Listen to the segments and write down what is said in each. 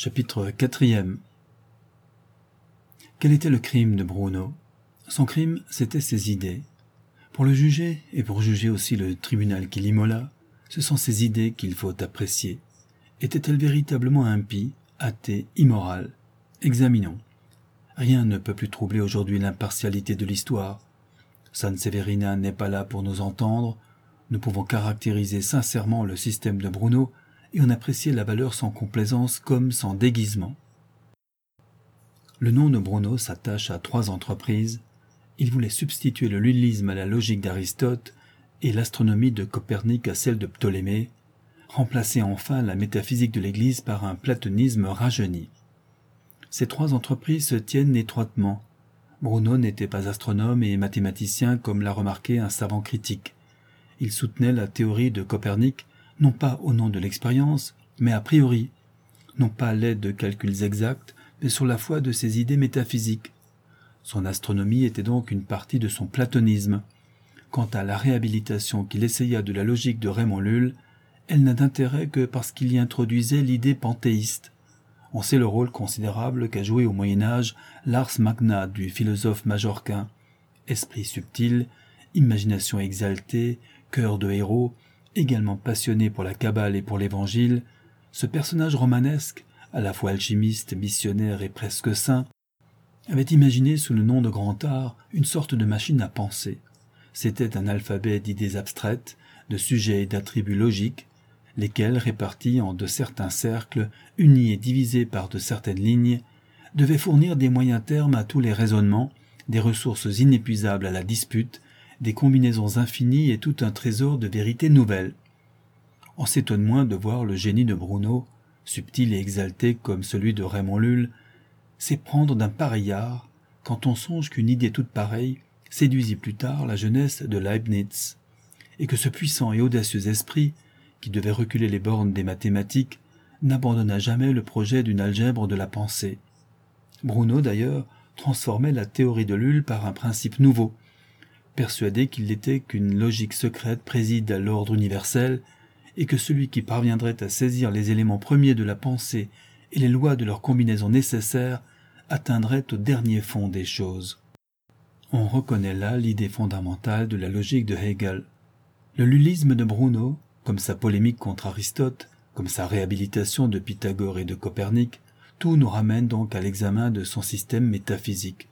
Chapitre 4. Quel était le crime de Bruno? Son crime, c'était ses idées. Pour le juger, et pour juger aussi le tribunal qui l'immola, ce sont ses idées qu'il faut apprécier. Était-elle véritablement impie, athée, immorale? Examinons. Rien ne peut plus troubler aujourd'hui l'impartialité de l'histoire. San Severina n'est pas là pour nous entendre. Nous pouvons caractériser sincèrement le système de Bruno et en apprécier la valeur sans complaisance comme sans déguisement. Le nom de Bruno s'attache à 3 entreprises. Il voulait substituer le lullisme à la logique d'Aristote et l'astronomie de Copernic à celle de Ptolémée, remplacer enfin la métaphysique de l'Église par un platonisme rajeuni. Ces 3 entreprises se tiennent étroitement. Bruno n'était pas astronome et mathématicien comme l'a remarqué un savant critique. Il soutenait la théorie de Copernic, non pas au nom de l'expérience, mais a priori, non pas à l'aide de calculs exacts, mais sur la foi de ses idées métaphysiques. Son astronomie était donc une partie de son platonisme. Quant à la réhabilitation qu'il essaya de la logique de Raymond Lull, elle n'a d'intérêt que parce qu'il y introduisait l'idée panthéiste. On sait le rôle considérable qu'a joué au Moyen-Âge l'ars magna du philosophe majorquin. Esprit subtil, imagination exaltée, cœur de héros, également passionné pour la Kabbale et pour l'Évangile, ce personnage romanesque, à la fois alchimiste, missionnaire et presque saint, avait imaginé sous le nom de grand art une sorte de machine à penser. C'était un alphabet d'idées abstraites, de sujets et d'attributs logiques, lesquels, répartis en de certains cercles, unis et divisés par de certaines lignes, devaient fournir des moyens termes à tous les raisonnements, des ressources inépuisables à la dispute, des combinaisons infinies et tout un trésor de vérités nouvelles. On s'étonne moins de voir le génie de Bruno, subtil et exalté comme celui de Raymond Lull, s'éprendre d'un pareil art, quand on songe qu'une idée toute pareille séduisit plus tard la jeunesse de Leibniz, et que ce puissant et audacieux esprit, qui devait reculer les bornes des mathématiques, n'abandonna jamais le projet d'une algèbre de la pensée. Bruno, d'ailleurs, transformait la théorie de Lull par un principe nouveau, persuadé qu'il n'était qu'une logique secrète préside à l'ordre universel, et que celui qui parviendrait à saisir les éléments premiers de la pensée et les lois de leur combinaison nécessaire atteindrait au dernier fond des choses. On reconnaît là l'idée fondamentale de la logique de Hegel. Le lullisme de Bruno, comme sa polémique contre Aristote, comme sa réhabilitation de Pythagore et de Copernic, tout nous ramène donc à l'examen de son système métaphysique.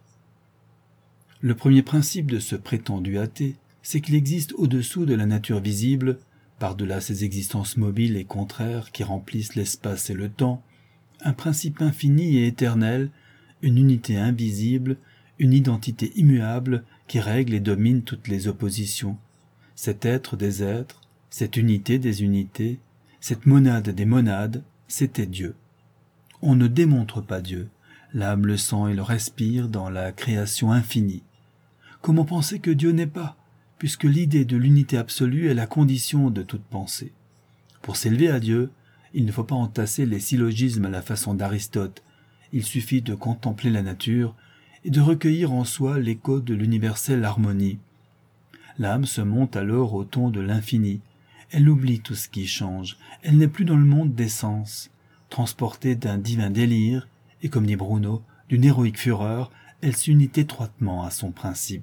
Le premier principe de ce prétendu athée, c'est qu'il existe au-dessous de la nature visible, par-delà ces existences mobiles et contraires qui remplissent l'espace et le temps, un principe infini et éternel, une unité invisible, une identité immuable qui règle et domine toutes les oppositions. Cet être des êtres, cette unité des unités, cette monade des monades, c'était Dieu. On ne démontre pas Dieu, l'âme le sent et le respire dans la création infinie. Comment penser que Dieu n'est pas, puisque l'idée de l'unité absolue est la condition de toute pensée? Pour s'élever à Dieu, il ne faut pas entasser les syllogismes à la façon d'Aristote, il suffit de contempler la nature et de recueillir en soi l'écho de l'universelle harmonie. L'âme se monte alors au ton de l'infini, elle oublie tout ce qui change, elle n'est plus dans le monde des sens. Transportée d'un divin délire, et comme dit Bruno, d'une héroïque fureur, elle s'unit étroitement à son principe.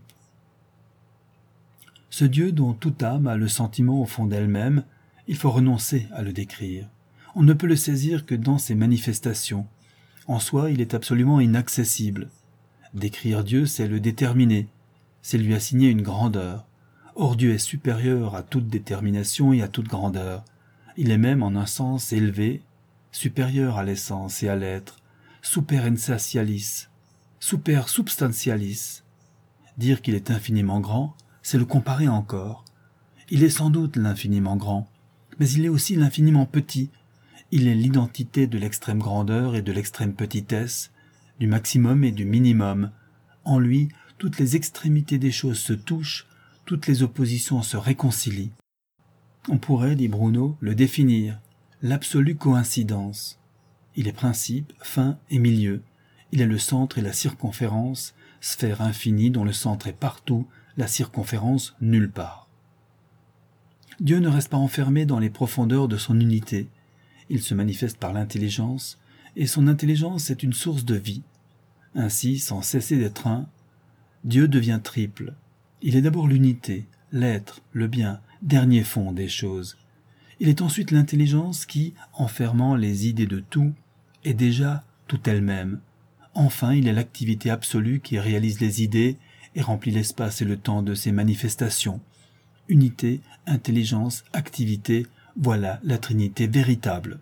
Ce Dieu dont toute âme a le sentiment au fond d'elle-même, il faut renoncer à le décrire. On ne peut le saisir que dans ses manifestations. En soi, il est absolument inaccessible. Décrire Dieu, c'est le déterminer, c'est lui assigner une grandeur. Or Dieu est supérieur à toute détermination et à toute grandeur. Il est même en un sens élevé, supérieur à l'essence et à l'être, super insatialis, super substantialis. Dire qu'il est infiniment grand, c'est le comparer encore. Il est sans doute l'infiniment grand, mais il est aussi l'infiniment petit. Il est l'identité de l'extrême grandeur et de l'extrême petitesse, du maximum et du minimum. En lui, toutes les extrémités des choses se touchent, toutes les oppositions se réconcilient. On pourrait, dit Bruno, le définir, l'absolue coïncidence. Il est principe, fin et milieu. Il est le centre et la circonférence, sphère infinie dont le centre est partout, la circonférence nulle part. Dieu ne reste pas enfermé dans les profondeurs de son unité. Il se manifeste par l'intelligence, et son intelligence est une source de vie. Ainsi, sans cesser d'être un, Dieu devient triple. Il est d'abord l'unité, l'être, le bien, dernier fond des choses. Il est ensuite l'intelligence qui, enfermant les idées de tout, est déjà tout elle-même. Enfin, il est l'activité absolue qui réalise les idées et remplit l'espace et le temps de ses manifestations. Unité, intelligence, activité, voilà la Trinité véritable.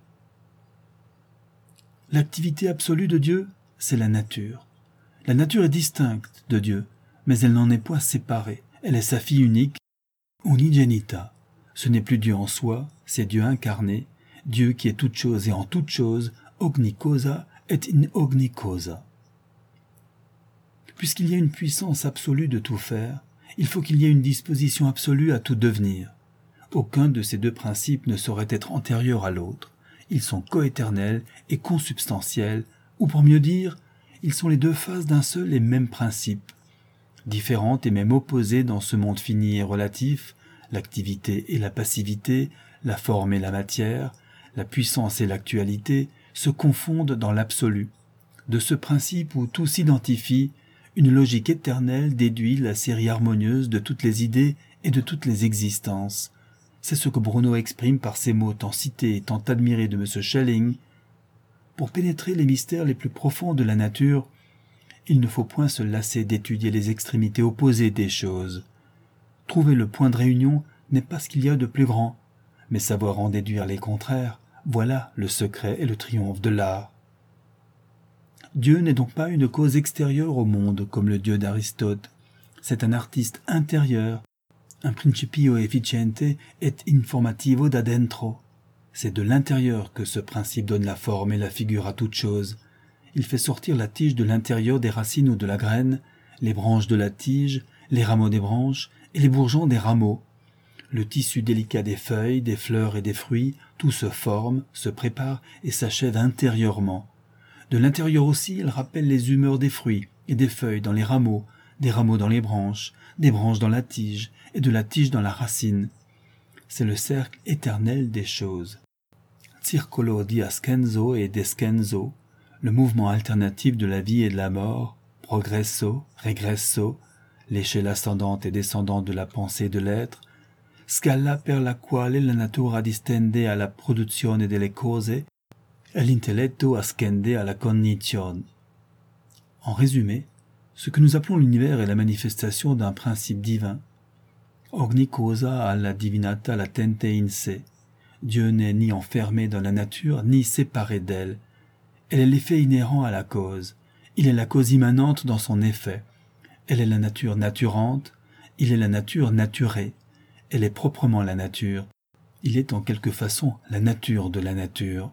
L'activité absolue de Dieu, c'est la nature. La nature est distincte de Dieu, mais elle n'en est point séparée. Elle est sa fille unique, unigenita. Ce n'est plus Dieu en soi, c'est Dieu incarné, Dieu qui est toute chose et en toute chose, ogni cosa et in ogni cosa. Puisqu'il y a une puissance absolue de tout faire, il faut qu'il y ait une disposition absolue à tout devenir. Aucun de ces deux principes ne saurait être antérieur à l'autre. Ils sont coéternels et consubstantiels, ou pour mieux dire, ils sont les deux faces d'un seul et même principe. Différentes et même opposées dans ce monde fini et relatif, l'activité et la passivité, la forme et la matière, la puissance et l'actualité, se confondent dans l'absolu. De ce principe où tout s'identifie, une logique éternelle déduit la série harmonieuse de toutes les idées et de toutes les existences. C'est ce que Bruno exprime par ces mots tant cités et tant admirés de M. Schelling. Pour pénétrer les mystères les plus profonds de la nature, il ne faut point se lasser d'étudier les extrémités opposées des choses. Trouver le point de réunion n'est pas ce qu'il y a de plus grand, mais savoir en déduire les contraires, voilà le secret et le triomphe de l'art. Dieu n'est donc pas une cause extérieure au monde comme le Dieu d'Aristote. C'est un artiste intérieur, un principio efficiente et informativo da dentro. C'est de l'intérieur que ce principe donne la forme et la figure à toute chose. Il fait sortir la tige de l'intérieur des racines ou de la graine, les branches de la tige, les rameaux des branches et les bourgeons des rameaux. Le tissu délicat des feuilles, des fleurs et des fruits, tout se forme, se prépare et s'achève intérieurement. De l'intérieur aussi, il rappelle les humeurs des fruits et des feuilles dans les rameaux, des rameaux dans les branches, des branches dans la tige et de la tige dans la racine. C'est le cercle éternel des choses. Circolo di ascenso et descenso, le mouvement alternatif de la vie et de la mort, progresso, regresso, l'échelle ascendante et descendante de la pensée et de l'être, scala per la quale la natura distende alla produzione delle cose e l'intelletto ascende alla cognizione. En résumé, ce que nous appelons l'univers est la manifestation d'un principe divin. Ogni cosa alla divinata latente in se. Dieu n'est ni enfermé dans la nature, ni séparé d'elle. Elle est l'effet inhérent à la cause. Il est la cause immanente dans son effet. Elle est la nature naturante. Il est la nature naturée. Elle est proprement la nature. Il est en quelque façon la nature de la nature.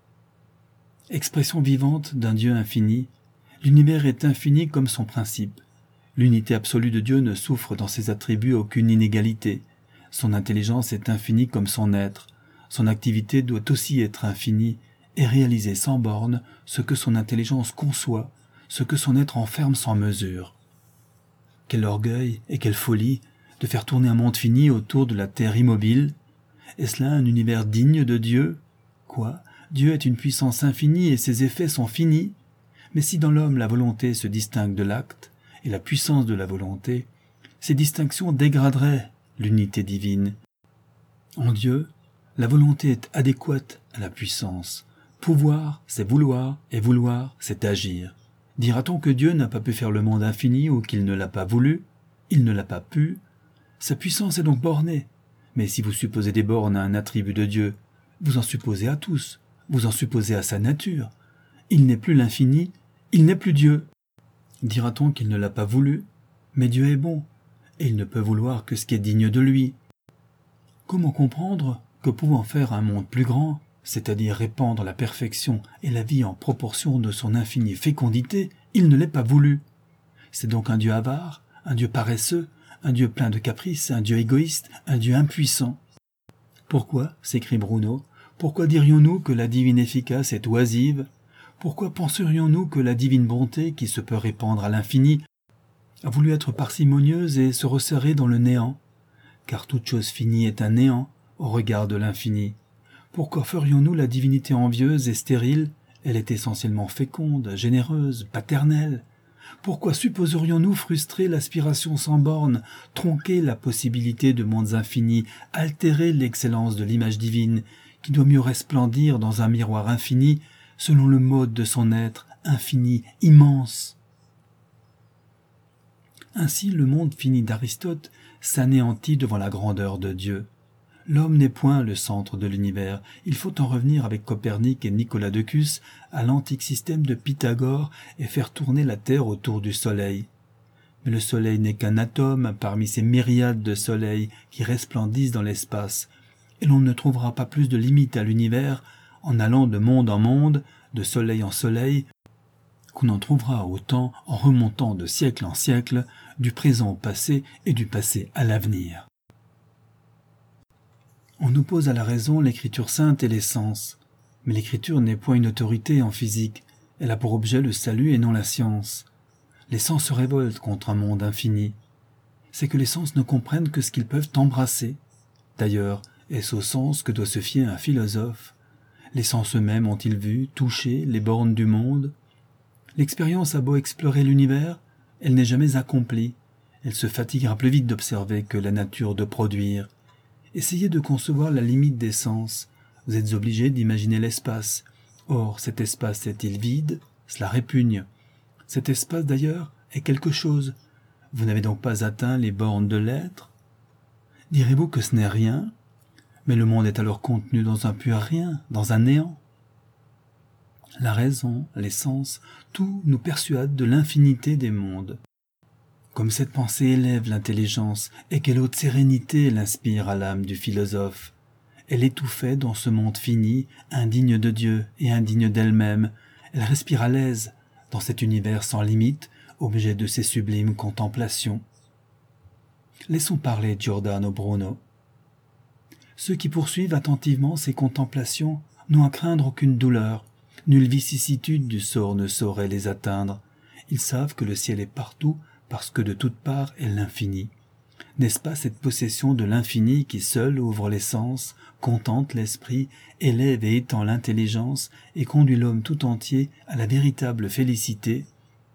Expression vivante d'un Dieu infini, l'univers est infini comme son principe. L'unité absolue de Dieu ne souffre dans ses attributs aucune inégalité. Son intelligence est infinie comme son être. Son activité doit aussi être infinie et réaliser sans borne ce que son intelligence conçoit, ce que son être enferme sans mesure. Quel orgueil et quelle folie de faire tourner un monde fini autour de la terre immobile. Est-ce là un univers digne de Dieu? Quoi? Dieu est une puissance infinie et ses effets sont finis. Mais si dans l'homme la volonté se distingue de l'acte et la puissance de la volonté, ces distinctions dégraderaient l'unité divine. En Dieu, la volonté est adéquate à la puissance. Pouvoir, c'est vouloir, et vouloir, c'est agir. Dira-t-on que Dieu n'a pas pu faire le monde infini ou qu'il ne l'a pas voulu? Il ne l'a pas pu. Sa puissance est donc bornée. Mais si vous supposez des bornes à un attribut de Dieu, vous en supposez à tous, vous en supposez à sa nature. Il n'est plus l'infini, il n'est plus Dieu. Dira-t-on qu'il ne l'a pas voulu? Mais Dieu est bon, et il ne peut vouloir que ce qui est digne de lui. Comment comprendre que pouvant faire un monde plus grand, c'est-à-dire répandre la perfection et la vie en proportion de son infinie fécondité, il ne l'ait pas voulu? C'est donc un Dieu avare, un Dieu paresseux, un Dieu plein de caprices, un Dieu égoïste, un Dieu impuissant. Pourquoi, s'écrie Bruno, pourquoi dirions-nous que la divine efficace est oisive? Pourquoi penserions-nous que la divine bonté, qui se peut répandre à l'infini, a voulu être parcimonieuse et se resserrer dans le néant? Car toute chose finie est un néant au regard de l'infini. Pourquoi ferions-nous la divinité envieuse et stérile, Elle est essentiellement féconde, généreuse, paternelle. Pourquoi supposerions-nous frustrer l'aspiration sans bornes, tronquer la possibilité de mondes infinis, altérer l'excellence de l'image divine, qui doit mieux resplendir dans un miroir infini, selon le mode de son être, infini, immense? Ainsi le monde fini d'Aristote s'anéantit devant la grandeur de Dieu. L'homme n'est point le centre de l'univers. Il faut en revenir avec Copernic et Nicolas de Cus à l'antique système de Pythagore et faire tourner la Terre autour du Soleil. Mais le Soleil n'est qu'un atome parmi ces myriades de soleils qui resplendissent dans l'espace, et l'on ne trouvera pas plus de limite à l'univers en allant de monde en monde, de soleil en soleil, qu'on en trouvera autant en remontant de siècle en siècle, du présent au passé et du passé à l'avenir. On oppose à la raison l'écriture sainte et les sens, mais l'écriture n'est point une autorité en physique, elle a pour objet le salut et non la science. Les sens se révoltent contre un monde infini. C'est que les sens ne comprennent que ce qu'ils peuvent embrasser. D'ailleurs, est-ce au sens que doit se fier un philosophe? Les sens eux-mêmes ont-ils vu, touché les bornes du monde? L'expérience a beau explorer l'univers, elle n'est jamais accomplie. Elle se fatiguera plus vite d'observer que la nature de produire. Essayez de concevoir la limite des sens. Vous êtes obligé d'imaginer l'espace. Or, cet espace est-il vide? Cela répugne. Cet espace, d'ailleurs, est quelque chose. Vous n'avez donc pas atteint les bornes de l'être? Direz-vous que ce n'est rien? Mais le monde est alors contenu dans un pur rien, dans un néant. La raison, les sens, tout nous persuade de l'infinité des mondes. Comme cette pensée élève l'intelligence et quelle haute sérénité l'inspire à l'âme du philosophe. Elle étouffait dans ce monde fini, indigne de Dieu et indigne d'elle-même. Elle respire à l'aise dans cet univers sans limite, objet de ses sublimes contemplations. Laissons parler Giordano Bruno. Ceux qui poursuivent attentivement ces contemplations n'ont à craindre aucune douleur. Nulle vicissitude du sort ne saurait les atteindre. Ils savent que le ciel est partout, parce que de toutes parts est l'infini. N'est-ce pas cette possession de l'infini qui seule ouvre les sens, contente l'esprit, élève et étend l'intelligence et conduit l'homme tout entier à la véritable félicité?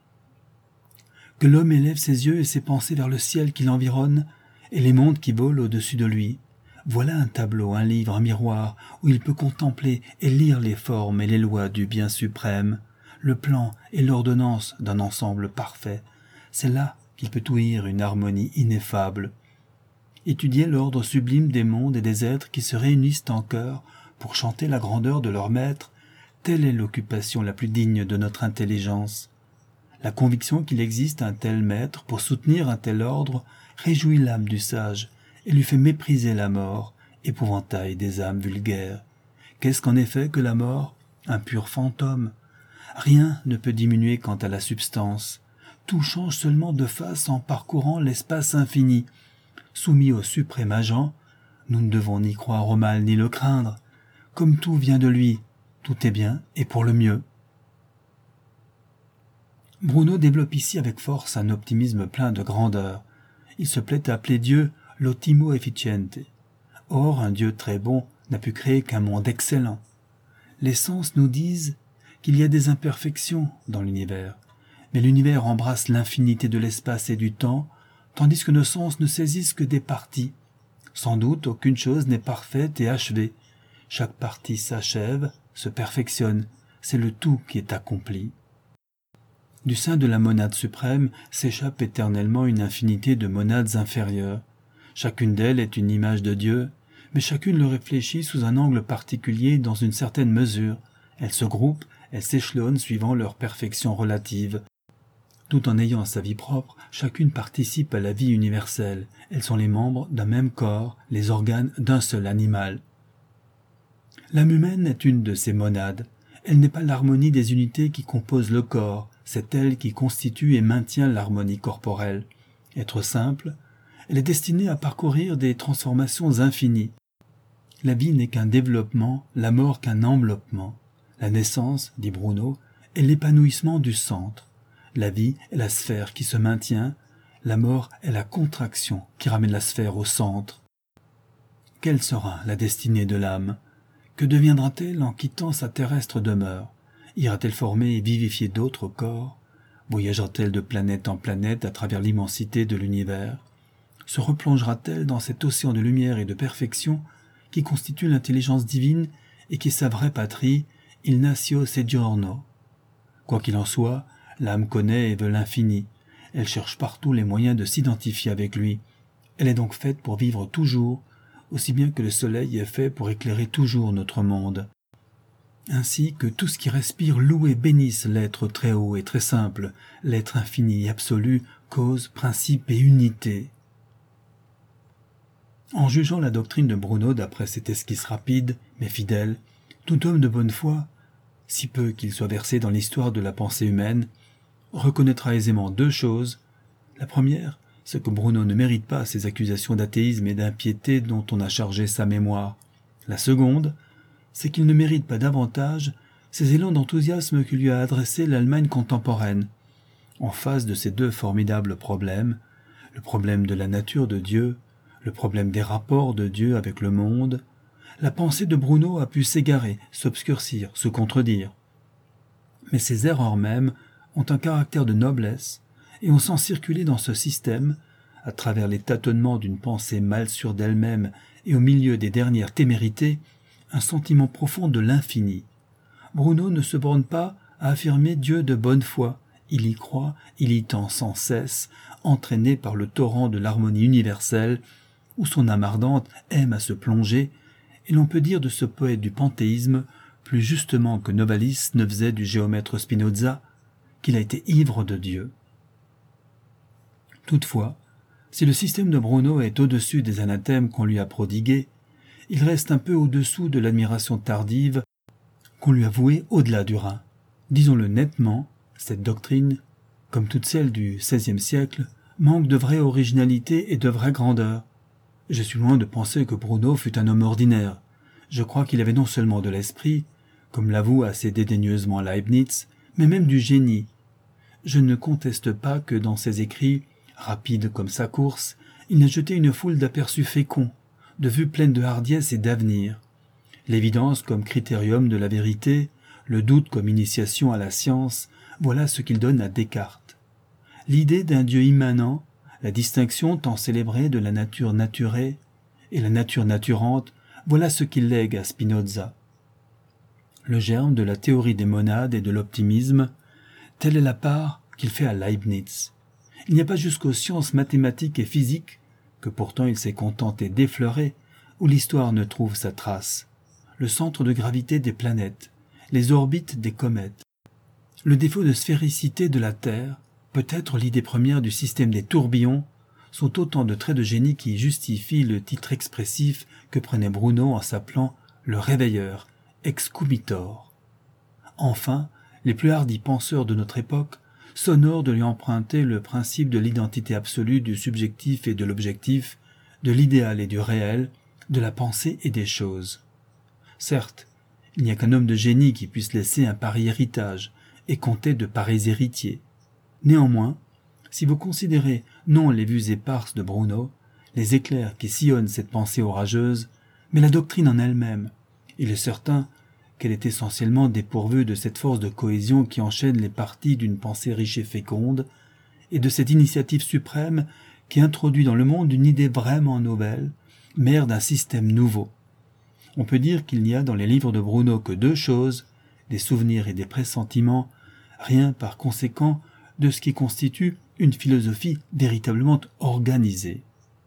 Que l'homme élève ses yeux et ses pensées vers le ciel qui l'environne et les mondes qui volent au-dessus de lui. Voilà un tableau, un livre, un miroir, où il peut contempler et lire les formes et les lois du bien suprême, le plan et l'ordonnance d'un ensemble parfait. C'est là qu'il peut ouïr une harmonie ineffable. Étudier l'ordre sublime des mondes et des êtres qui se réunissent en chœur pour chanter la grandeur de leur maître, telle est l'occupation la plus digne de notre intelligence. La conviction qu'il existe un tel maître pour soutenir un tel ordre réjouit l'âme du sage et lui fait mépriser la mort, épouvantail des âmes vulgaires. Qu'est-ce qu'en effet que la mort? Un pur fantôme. Rien ne peut diminuer quant à la substance. Tout change seulement de face en parcourant l'espace infini. Soumis au suprême agent, nous ne devons ni croire au mal ni le craindre. Comme tout vient de lui, tout est bien et pour le mieux. Bruno développe ici avec force un optimisme plein de grandeur. Il se plaît à appeler Dieu l'ottimo efficiente. Or, un Dieu très bon n'a pu créer qu'un monde excellent. Les sens nous disent qu'il y a des imperfections dans l'univers, mais l'univers embrasse l'infinité de l'espace et du temps, tandis que nos sens ne saisissent que des parties. Sans doute, aucune chose n'est parfaite et achevée. Chaque partie s'achève, se perfectionne. C'est le tout qui est accompli. Du sein de la monade suprême s'échappe éternellement une infinité de monades inférieures. Chacune d'elles est une image de Dieu, mais chacune le réfléchit sous un angle particulier dans une certaine mesure. Elles se groupent, elles s'échelonnent suivant leur perfection relative. Tout en ayant sa vie propre, chacune participe à la vie universelle. Elles sont les membres d'un même corps, les organes d'un seul animal. L'âme humaine est une de ces monades. Elle n'est pas l'harmonie des unités qui composent le corps, c'est elle qui constitue et maintient l'harmonie corporelle. Être simple, elle est destinée à parcourir des transformations infinies. La vie n'est qu'un développement, la mort qu'un enveloppement. La naissance, dit Bruno, est l'épanouissement du centre. La vie est la sphère qui se maintient, la mort est la contraction qui ramène la sphère au centre. Quelle sera la destinée de l'âme? Que deviendra-t-elle en quittant sa terrestre demeure? Ira-t-elle former et vivifier d'autres corps? Voyagera-t-elle de planète en planète à travers l'immensité de l'univers? Se replongera-t-elle dans cet océan de lumière et de perfection qui constitue l'intelligence divine et qui est sa vraie patrie, il natio sediorno? Quoi qu'il en soit, l'âme connaît et veut l'infini. Elle cherche partout les moyens de s'identifier avec lui. Elle est donc faite pour vivre toujours, aussi bien que le soleil est fait pour éclairer toujours notre monde. Ainsi que tout ce qui respire loue et bénisse l'être très haut et très simple, l'être infini et absolu, cause, principe et unité. En jugeant la doctrine de Bruno d'après cette esquisse rapide, mais fidèle, tout homme de bonne foi, si peu qu'il soit versé dans l'histoire de la pensée humaine, reconnaîtra aisément deux choses. La première, c'est que Bruno ne mérite pas ces accusations d'athéisme et d'impiété dont on a chargé sa mémoire. La seconde, c'est qu'il ne mérite pas davantage ces élans d'enthousiasme que lui a adressés l'Allemagne contemporaine. En face de ces deux formidables problèmes, le problème de la nature de Dieu, le problème des rapports de Dieu avec le monde, la pensée de Bruno a pu s'égarer, s'obscurcir, se contredire. Mais ces erreurs mêmes ont un caractère de noblesse, et on sent circuler dans ce système, à travers les tâtonnements d'une pensée mal sûre d'elle-même et au milieu des dernières témérités, un sentiment profond de l'infini. Bruno ne se borne pas à affirmer Dieu de bonne foi, il y croit, il y tend sans cesse, entraîné par le torrent de l'harmonie universelle, où son âme ardente aime à se plonger, et l'on peut dire de ce poète du panthéisme, plus justement que Novalis ne faisait du géomètre Spinoza, qu'il a été ivre de Dieu. Toutefois, si le système de Bruno est au-dessus des anathèmes qu'on lui a prodigués, il reste un peu au-dessous de l'admiration tardive qu'on lui a vouée au-delà du Rhin. Disons-le nettement, cette doctrine, comme toutes celles du XVIe siècle, manque de vraie originalité et de vraie grandeur. Je suis loin de penser que Bruno fût un homme ordinaire. Je crois qu'il avait non seulement de l'esprit, comme l'avoue assez dédaigneusement Leibniz, mais même du génie. Je ne conteste pas que dans ses écrits, rapide comme sa course, il n'a jeté une foule d'aperçus féconds, de vues pleines de hardiesse et d'avenir. L'évidence comme critérium de la vérité, le doute comme initiation à la science, voilà ce qu'il donne à Descartes. L'idée d'un Dieu immanent, la distinction tant célébrée de la nature naturée et la nature naturante, voilà ce qu'il lègue à Spinoza. Le germe de la théorie des monades et de l'optimisme, telle est la part qu'il fait à Leibniz. Il n'y a pas jusqu'aux sciences mathématiques et physiques, que pourtant il s'est contenté d'effleurer, où l'histoire ne trouve sa trace. Le centre de gravité des planètes, les orbites des comètes, le défaut de sphéricité de la Terre, peut-être l'idée première du système des tourbillons, sont autant de traits de génie qui justifient le titre expressif que prenait Bruno en s'appelant le réveilleur, excubitor. Enfin, les plus hardis penseurs de notre époque s'honorent de lui emprunter le principe de l'identité absolue du subjectif et de l'objectif, de l'idéal et du réel, de la pensée et des choses. Certes, il n'y a qu'un homme de génie qui puisse laisser un pareil héritage et compter de pareils héritiers. Néanmoins, si vous considérez non les vues éparses de Bruno, les éclairs qui sillonnent cette pensée orageuse, mais la doctrine en elle-même, il est certain qu'elle est essentiellement dépourvue de cette force de cohésion qui enchaîne les parties d'une pensée riche et féconde, et de cette initiative suprême qui introduit dans le monde une idée vraiment nouvelle, mère d'un système nouveau. On peut dire qu'il n'y a dans les livres de Bruno que deux choses, des souvenirs et des pressentiments, rien par conséquent de ce qui constitue une philosophie véritablement organisée.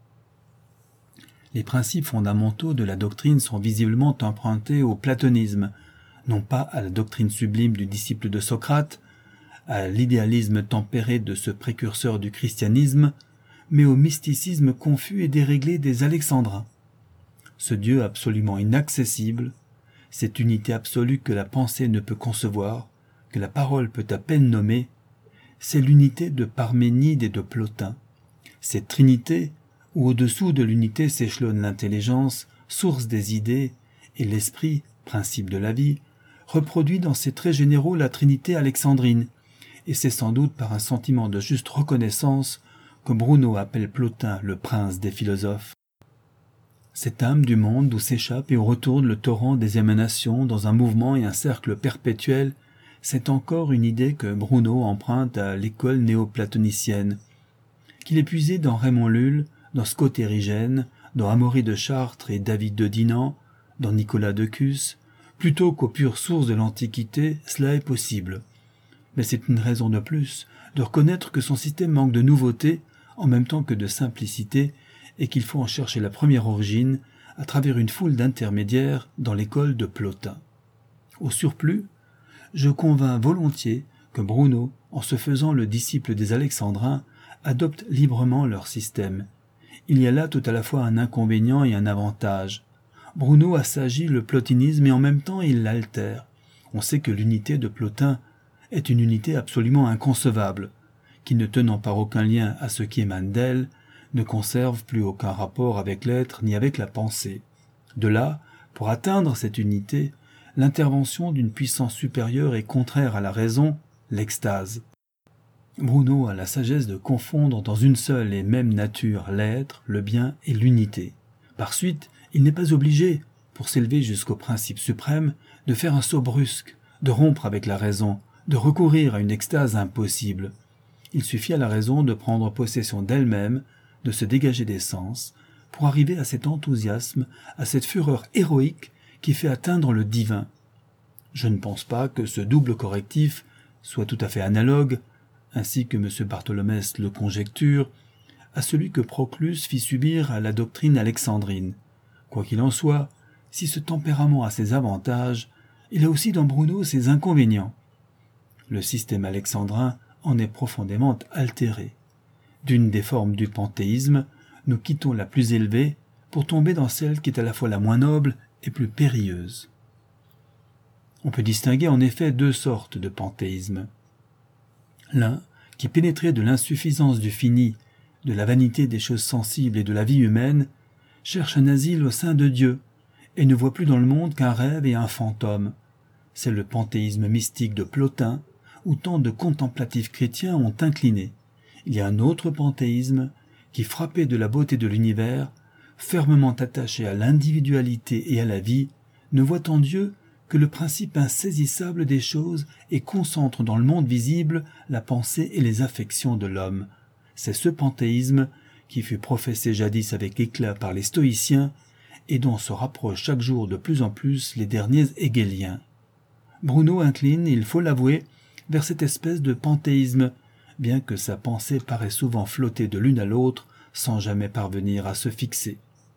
Les principes fondamentaux de la doctrine sont visiblement empruntés au platonisme, non pas à la doctrine sublime du disciple de Socrate, à l'idéalisme tempéré de ce précurseur du christianisme, mais au mysticisme confus et déréglé des Alexandrins. Ce Dieu absolument inaccessible, cette unité absolue que la pensée ne peut concevoir, que la parole peut à peine nommer, c'est l'unité de Parménide et de Plotin. Cette trinité, où au-dessous de l'unité s'échelonne l'intelligence, source des idées, et l'esprit, principe de la vie, reproduit dans ses traits généraux la trinité alexandrine, et c'est sans doute par un sentiment de juste reconnaissance que Bruno appelle Plotin le prince des philosophes. Cette âme du monde d'où s'échappe et où retourne le torrent des émanations dans un mouvement et un cercle perpétuel, c'est encore une idée que Bruno emprunte à l'école néoplatonicienne, qu'il est puisé dans Raymond Lull, dans Scott Érigène, dans Amaury de Chartres et David de Dinan, dans Nicolas de Cus, plutôt qu'aux pures sources de l'Antiquité, cela est possible. Mais c'est une raison de plus de reconnaître que son système manque de nouveauté en même temps que de simplicité et qu'il faut en chercher la première origine à travers une foule d'intermédiaires dans l'école de Plotin. Au surplus, je convains volontiers que Bruno, en se faisant le disciple des Alexandrins, adopte librement leur système. Il y a là tout à la fois un inconvénient et un avantage. Bruno assagit le plotinisme et en même temps il l'altère. On sait que l'unité de Plotin est une unité absolument inconcevable, qui ne tenant par aucun lien à ce qui émane d'elle, ne conserve plus aucun rapport avec l'être ni avec la pensée. De là, pour atteindre cette unité, l'intervention d'une puissance supérieure et contraire à la raison, l'extase. Bruno a la sagesse de confondre dans une seule et même nature l'être, le bien et l'unité. Par suite, il n'est pas obligé, pour s'élever jusqu'au principe suprême, de faire un saut brusque, de rompre avec la raison, de recourir à une extase impossible. Il suffit à la raison de prendre possession d'elle-même, de se dégager des sens, pour arriver à cet enthousiasme, à cette fureur héroïque qui fait atteindre le divin. Je ne pense pas que ce double correctif soit tout à fait analogue, ainsi que M. Bartholomès le conjecture, à celui que Proclus fit subir à la doctrine alexandrine. Quoi qu'il en soit, si ce tempérament a ses avantages, il a aussi dans Bruno ses inconvénients. Le système alexandrin en est profondément altéré. D'une des formes du panthéisme, nous quittons la plus élevée pour tomber dans celle qui est à la fois la moins noble et plus périlleuse. On peut distinguer en effet deux sortes de panthéisme. L'un, qui pénétré de l'insuffisance du fini, de la vanité des choses sensibles et de la vie humaine, cherche un asile au sein de Dieu et ne voit plus dans le monde qu'un rêve et un fantôme. C'est le panthéisme mystique de Plotin, où tant de contemplatifs chrétiens ont incliné. Il y a un autre panthéisme qui, frappé de la beauté de l'univers, fermement attaché à l'individualité et à la vie, ne voit en Dieu que le principe insaisissable des choses et concentre dans le monde visible la pensée et les affections de l'homme. C'est ce panthéisme qui fut professé jadis avec éclat par les stoïciens et dont se rapprochent chaque jour de plus en plus les derniers hégéliens. Bruno incline, il faut l'avouer, vers cette espèce de panthéisme, bien que sa pensée paraît souvent flotter de l'une à l'autre sans jamais parvenir à se fixer.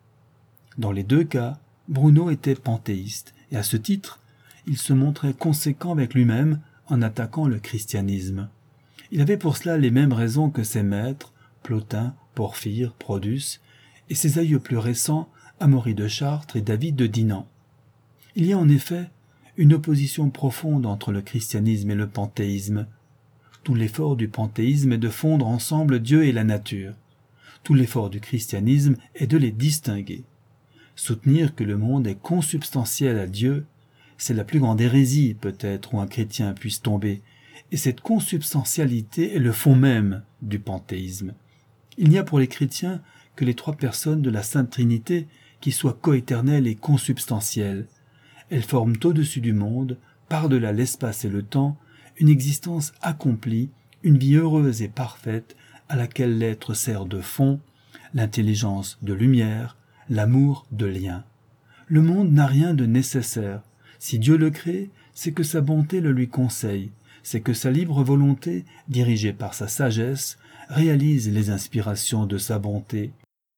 Dans les deux cas, Bruno était panthéiste, et à ce titre, il se montrait conséquent avec lui-même en attaquant le christianisme. Il avait pour cela les mêmes raisons que ses maîtres, Plotin, Porphyre, Produce, et ses aïeux plus récents, Amaury de Chartres et David de Dinan. Il y a en effet une opposition profonde entre le christianisme et le panthéisme. Tout l'effort du panthéisme est de fondre ensemble Dieu et la nature. Tout l'effort du christianisme est de les distinguer. Soutenir que le monde est consubstantiel à Dieu, c'est la plus grande hérésie peut-être où un chrétien puisse tomber, et cette consubstantialité est le fond même du panthéisme. Il n'y a pour les chrétiens que les trois personnes de la Sainte Trinité qui soient coéternelles et consubstantielles. Elles forment au-dessus du monde, par-delà l'espace et le temps, une existence accomplie, une vie heureuse et parfaite à laquelle l'être sert de fond, l'intelligence de lumière, l'amour de lien. Le monde n'a rien de nécessaire. Si Dieu le crée, c'est que sa bonté le lui conseille, c'est que sa libre volonté, dirigée par sa sagesse, réalise les inspirations de sa bonté.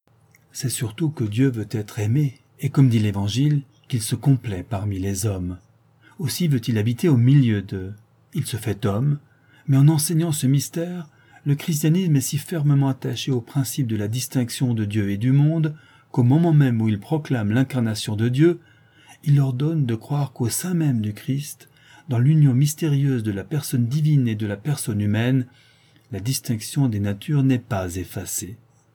C'est surtout que Dieu veut être aimé, et comme dit l'Évangile, qu'il se complaît parmi les hommes. Aussi veut-il habiter au milieu d'eux. Il se fait homme, mais en enseignant ce mystère, le christianisme est si fermement attaché au principe de la distinction de Dieu et du monde qu'au moment même où il proclame l'incarnation de Dieu, il ordonne de croire qu'au sein même du Christ, dans l'union mystérieuse de la personne divine et de la personne humaine, la distinction des natures n'est pas effacée.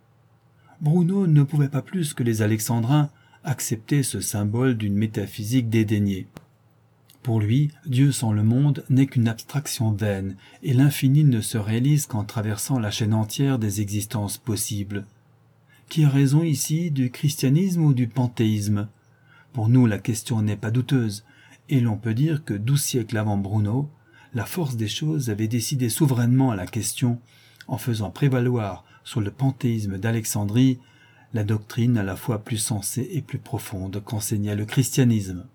Bruno ne pouvait pas plus que les Alexandrins accepter ce symbole d'une métaphysique dédaignée. Pour lui, Dieu sans le monde n'est qu'une abstraction vaine, et l'infini ne se réalise qu'en traversant la chaîne entière des existences possibles. Qui a raison ici, du christianisme ou du panthéisme? Pour nous, la question n'est pas douteuse, et l'on peut dire que 12 siècles avant Bruno, la force des choses avait décidé souverainement à la question en faisant prévaloir sur le panthéisme d'Alexandrie la doctrine à la fois plus sensée et plus profonde qu'enseignait le christianisme.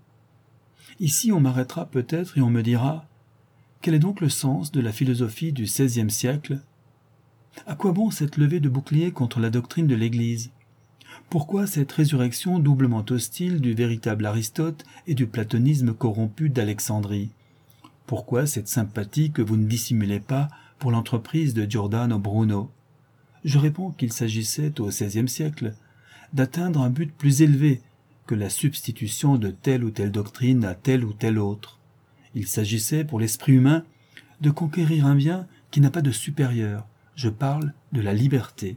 Ici on m'arrêtera peut-être et on me dira « Quel est donc le sens de la philosophie du XVIe siècle ? À quoi bon cette levée de bouclier contre la doctrine de l'Église ? Pourquoi cette résurrection doublement hostile du véritable Aristote et du platonisme corrompu d'Alexandrie ? Pourquoi cette sympathie que vous ne dissimulez pas pour l'entreprise de Giordano Bruno ? Je réponds qu'il s'agissait au XVIe siècle d'atteindre un but plus élevé que la substitution de telle ou telle doctrine à telle ou telle autre. Il s'agissait pour l'esprit humain de conquérir un bien qui n'a pas de supérieur. Je parle de la liberté.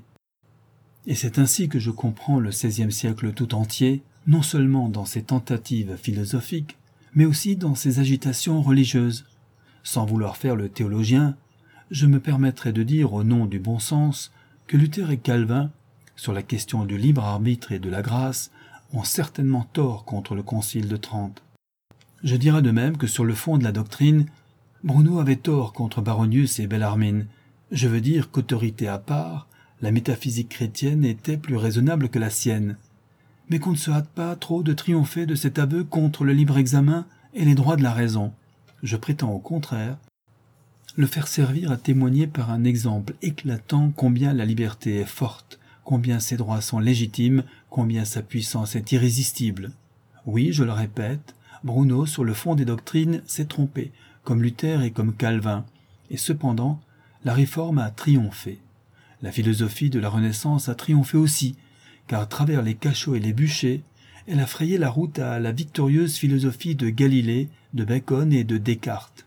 Et c'est ainsi que je comprends le XVIe siècle tout entier, non seulement dans ses tentatives philosophiques, mais aussi dans ses agitations religieuses. Sans vouloir faire le théologien, je me permettrai de dire au nom du bon sens que Luther et Calvin, sur la question du libre arbitre et de la grâce, ont certainement tort contre le Concile de Trente. Je dirai de même que sur le fond de la doctrine, Bruno avait tort contre Baronius et Bellarmine. Je veux dire qu'autorité à part, la métaphysique chrétienne était plus raisonnable que la sienne, mais qu'on ne se hâte pas trop de triompher de cet aveu contre le libre examen et les droits de la raison. Je prétends au contraire le faire servir à témoigner par un exemple éclatant combien la liberté est forte, combien ses droits sont légitimes, combien sa puissance est irrésistible. Oui, je le répète, Bruno, sur le fond des doctrines, s'est trompé, comme Luther et comme Calvin, et cependant, la réforme a triomphé. La philosophie de la Renaissance a triomphé aussi, car à travers les cachots et les bûchers, elle a frayé la route à la victorieuse philosophie de Galilée, de Bacon et de Descartes.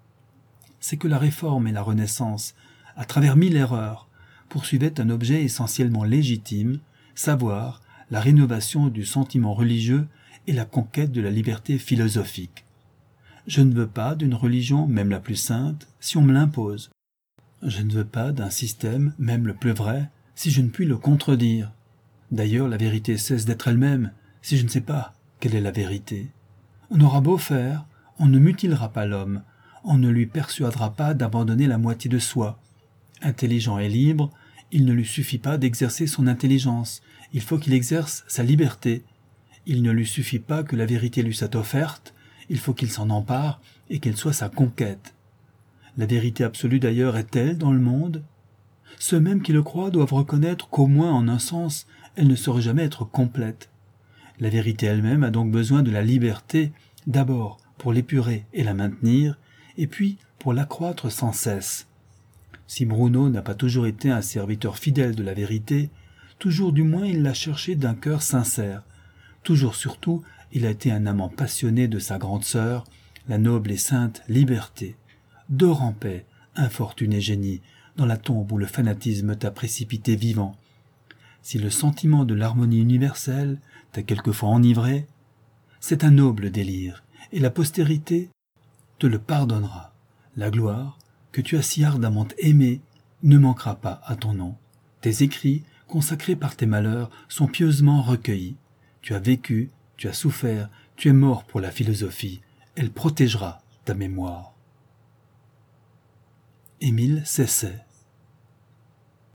C'est que la Réforme et la Renaissance, à travers 1000 erreurs, poursuivaient un objet essentiellement légitime, savoir la rénovation du sentiment religieux et la conquête de la liberté philosophique. Je ne veux pas d'une religion, même la plus sainte, si on me l'impose. Je ne veux pas d'un système, même le plus vrai, si je ne puis le contredire. D'ailleurs, la vérité cesse d'être elle-même, si je ne sais pas quelle est la vérité. On aura beau faire, on ne mutilera pas l'homme, on ne lui persuadera pas d'abandonner la moitié de soi. Intelligent et libre, il ne lui suffit pas d'exercer son intelligence, il faut qu'il exerce sa liberté. Il ne lui suffit pas que la vérité lui soit offerte, il faut qu'il s'en empare et qu'elle soit sa conquête. La vérité absolue d'ailleurs est-elle dans le monde ? Ceux mêmes qui le croient doivent reconnaître qu'au moins en un sens, elle ne saurait jamais être complète. La vérité elle-même a donc besoin de la liberté, d'abord pour l'épurer et la maintenir, et puis pour l'accroître sans cesse. Si Bruno n'a pas toujours été un serviteur fidèle de la vérité, toujours du moins il l'a cherché d'un cœur sincère. Toujours surtout, il a été un amant passionné de sa grande sœur, la noble et sainte liberté. Dors en paix, infortuné génie, dans la tombe où le fanatisme t'a précipité vivant. Si le sentiment de l'harmonie universelle t'a quelquefois enivré, c'est un noble délire, et la postérité te le pardonnera. La gloire, que tu as si ardemment aimée, ne manquera pas à ton nom. Tes écrits, consacrés par tes malheurs, sont pieusement recueillis. Tu as vécu, tu as souffert, tu es mort pour la philosophie. Elle protégera ta mémoire. Émile Cesset.